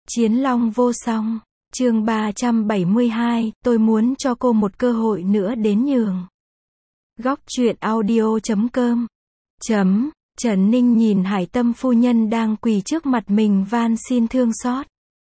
Chiến Long vô song. Chương 372, tôi muốn cho cô một cơ hội nữa đến nhường. Góc truyện audio.com. Trần Ninh nhìn Hải Tâm phu nhân đang quỳ trước mặt mình van xin thương xót.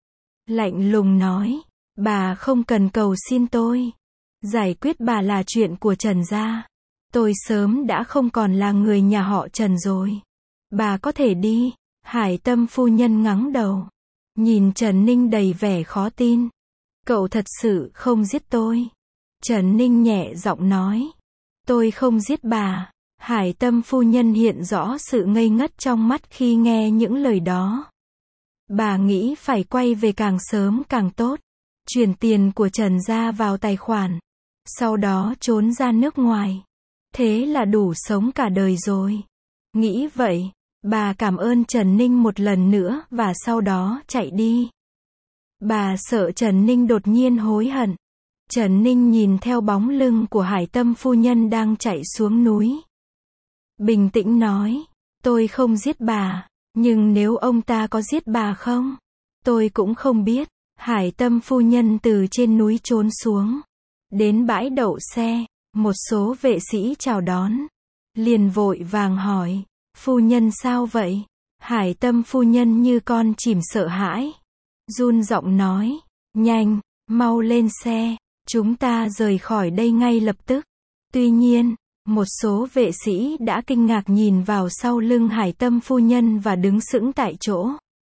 Lạnh lùng nói, bà không cần cầu xin tôi. Giải quyết bà là chuyện của Trần gia. Tôi sớm đã không còn là người nhà họ Trần rồi. Bà có thể đi. Hải Tâm phu nhân ngẩng đầu, nhìn Trần Ninh đầy vẻ khó tin. Cậu thật sự không giết tôi? Trần Ninh nhẹ giọng nói. Tôi không giết bà. Hải Tâm phu nhân hiện rõ sự ngây ngất trong mắt khi nghe những lời đó. Bà nghĩ phải quay về càng sớm càng tốt. Chuyển tiền của Trần gia vào tài khoản. Sau đó trốn ra nước ngoài. Thế là đủ sống cả đời rồi. Nghĩ vậy, bà cảm ơn Trần Ninh một lần nữa và sau đó chạy đi. Bà sợ Trần Ninh đột nhiên hối hận. Trần Ninh nhìn theo bóng lưng của Hải Tâm phu nhân đang chạy xuống núi. Bình tĩnh nói, tôi không giết bà, nhưng nếu ông ta có giết bà không? Tôi cũng không biết. Hải Tâm phu nhân từ trên núi trốn xuống. Đến bãi đậu xe, một số vệ sĩ chào đón. Liền vội vàng hỏi, phu nhân sao vậy? Hải Tâm phu nhân như con chìm sợ hãi. Run giọng nói, nhanh, mau lên xe, chúng ta rời khỏi đây ngay lập tức. Tuy nhiên, một số vệ sĩ đã kinh ngạc nhìn vào sau lưng Hải Tâm phu nhân và đứng sững tại chỗ.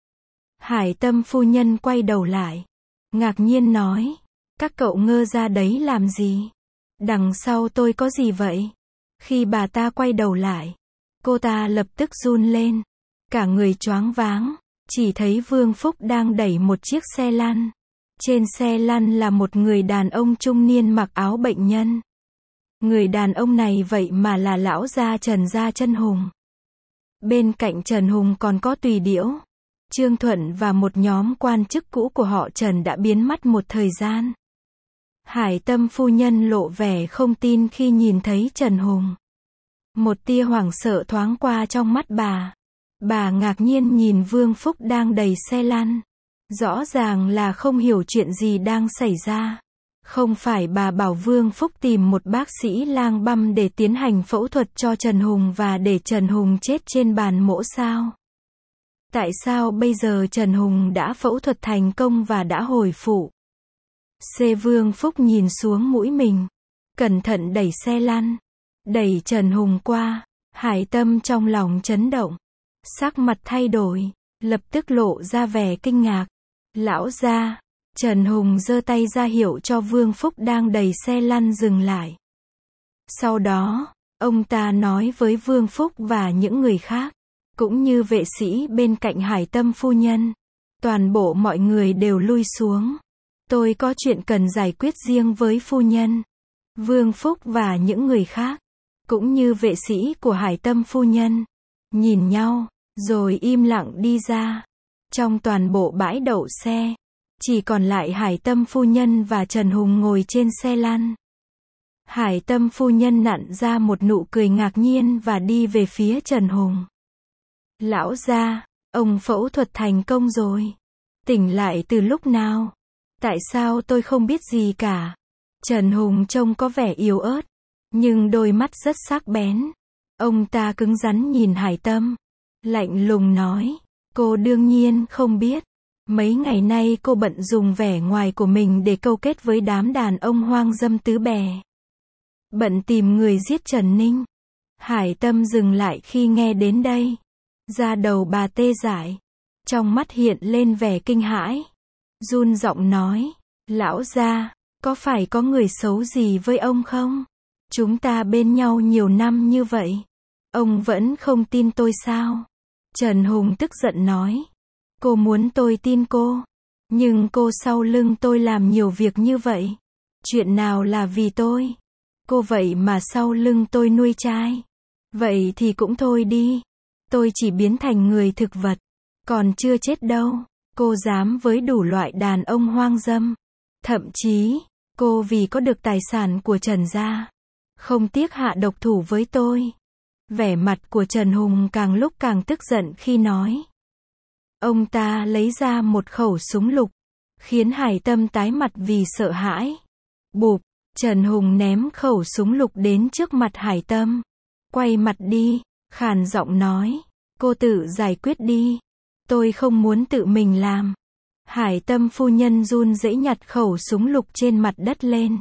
Hải Tâm phu nhân quay đầu lại, ngạc nhiên nói, các cậu ngơ ra đấy làm gì? Đằng sau tôi có gì vậy? Khi bà ta quay đầu lại, cô ta lập tức run lên, cả người choáng váng, chỉ thấy Vương Phúc đang đẩy một chiếc xe lăn. Trên xe lăn là một người đàn ông trung niên mặc áo bệnh nhân. Người đàn ông này vậy mà là lão gia Trần gia Trần Hùng. Bên cạnh Trần Hùng còn có Tùy Điễu, Trương Thuận và một nhóm quan chức cũ của họ Trần đã biến mất một thời gian. Hải Tâm phu nhân lộ vẻ không tin khi nhìn thấy Trần Hùng. Một tia hoảng sợ thoáng qua trong mắt bà. Bà ngạc nhiên nhìn Vương Phúc đang đẩy xe lăn. Rõ ràng là không hiểu chuyện gì đang xảy ra. Không phải bà bảo Vương Phúc tìm một bác sĩ lang băm để tiến hành phẫu thuật cho Trần Hùng và để Trần Hùng chết trên bàn mổ sao? Tại sao bây giờ Trần Hùng đã phẫu thuật thành công và đã hồi phục? Vương Phúc nhìn xuống mũi mình, cẩn thận đẩy xe lăn, đẩy Trần Hùng qua. Hải Tâm trong lòng chấn động, sắc mặt thay đổi, lập tức lộ ra vẻ kinh ngạc. Lão gia. Trần Hùng giơ tay ra hiệu cho Vương Phúc đang đẩy xe lăn dừng lại. Sau đó, ông ta nói với Vương Phúc và những người khác, cũng như vệ sĩ bên cạnh Hải Tâm phu nhân, toàn bộ mọi người đều lui xuống. Tôi có chuyện cần giải quyết riêng với phu nhân. Vương Phúc và những người khác, cũng như vệ sĩ của Hải Tâm phu nhân, nhìn nhau, rồi im lặng đi ra. Trong toàn bộ bãi đậu xe, chỉ còn lại Hải Tâm phu nhân và Trần Hùng ngồi trên xe lăn. Hải Tâm phu nhân nặn ra một nụ cười ngạc nhiên và đi về phía Trần Hùng. Lão gia, ông phẫu thuật thành công rồi. Tỉnh lại từ lúc nào? Tại sao tôi không biết gì cả? Trần Hùng trông có vẻ yếu ớt, nhưng đôi mắt rất sắc bén. Ông ta cứng rắn nhìn Hải Tâm, lạnh lùng nói, cô đương nhiên không biết. Mấy ngày nay cô bận dùng vẻ ngoài của mình để câu kết với đám đàn ông hoang dâm tứ bè. Bận tìm người giết Trần Ninh. Hải Tâm dừng lại khi nghe đến đây. Da đầu bà tê dại. Trong mắt hiện lên vẻ kinh hãi. Run giọng nói, lão gia, có phải có người xấu gì với ông không? Chúng ta bên nhau nhiều năm như vậy. Ông vẫn không tin tôi sao? Trần Hùng tức giận nói. Cô muốn tôi tin cô, nhưng cô sau lưng tôi làm nhiều việc như vậy. Chuyện nào là vì tôi? Cô vậy mà sau lưng tôi nuôi trai. Vậy thì cũng thôi đi. Tôi chỉ biến thành người thực vật, còn chưa chết đâu. Cô dám với đủ loại đàn ông hoang dâm. Thậm chí, cô vì có được tài sản của Trần gia, không tiếc hạ độc thủ với tôi. Vẻ mặt của Trần Hùng càng lúc càng tức giận khi nói. Ông ta lấy ra một khẩu súng lục, khiến Hải Tâm tái mặt vì sợ hãi. Bụp, Trần Hùng ném khẩu súng lục đến trước mặt Hải Tâm. Quay mặt đi, khàn giọng nói, cô tự giải quyết đi. Tôi không muốn tự mình làm. Hải Tâm phu nhân run rẩy nhặt khẩu súng lục trên mặt đất lên.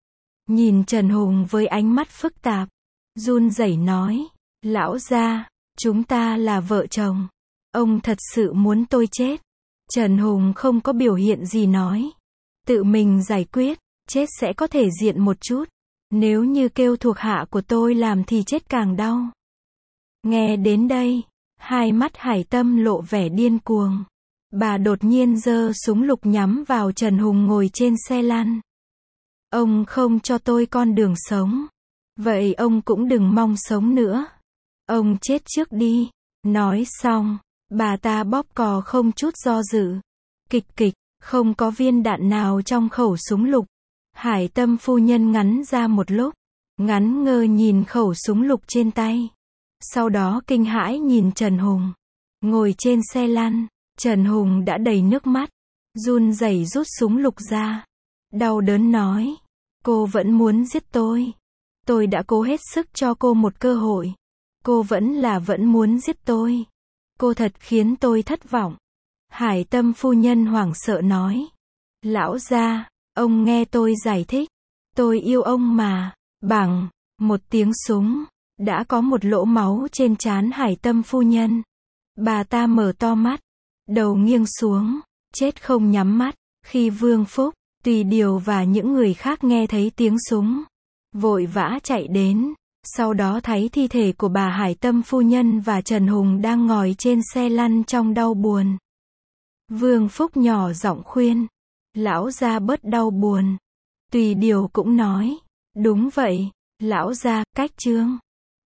Nhìn Trần Hùng với ánh mắt phức tạp, run rẩy nói, lão gia, chúng ta là vợ chồng. Ông thật sự muốn tôi chết. Trần Hùng không có biểu hiện gì nói. Tự mình giải quyết, chết sẽ có thể diện một chút. Nếu như kêu thuộc hạ của tôi làm thì chết càng đau. Nghe đến đây, hai mắt Hải Tâm lộ vẻ điên cuồng. Bà đột nhiên giơ súng lục nhắm vào Trần Hùng ngồi trên xe lăn. Ông không cho tôi con đường sống. Vậy ông cũng đừng mong sống nữa. Ông chết trước đi. Nói xong, bà ta bóp cò không chút do dự. Kịch kịch, không có viên đạn nào trong khẩu súng lục. Hải Tâm phu nhân ngắn ra một lúc, ngắn ngơ nhìn khẩu súng lục trên tay. Sau đó kinh hãi nhìn Trần Hùng. Ngồi trên xe lăn, Trần Hùng đã đầy nước mắt, run rẩy rút súng lục ra. Đau đớn nói, cô vẫn muốn giết tôi. Tôi đã cố hết sức cho cô một cơ hội. Cô vẫn muốn giết tôi. Cô thật khiến tôi thất vọng. Hải Tâm phu nhân hoảng sợ nói. Lão gia, ông nghe tôi giải thích. Tôi yêu ông mà. Bằng một tiếng súng, đã có một lỗ máu trên trán Hải Tâm phu nhân. Bà ta mở to mắt, đầu nghiêng xuống, chết không nhắm mắt. Khi Vương Phúc, Tùy Điều và những người khác nghe thấy tiếng súng, vội vã chạy đến. Sau đó thấy thi thể của bà Hải Tâm phu nhân và Trần Hùng đang ngồi trên xe lăn trong đau buồn. Vương Phúc nhỏ giọng khuyên, lão gia bớt đau buồn. Tùy Điều cũng nói, đúng vậy, lão gia, cách chương.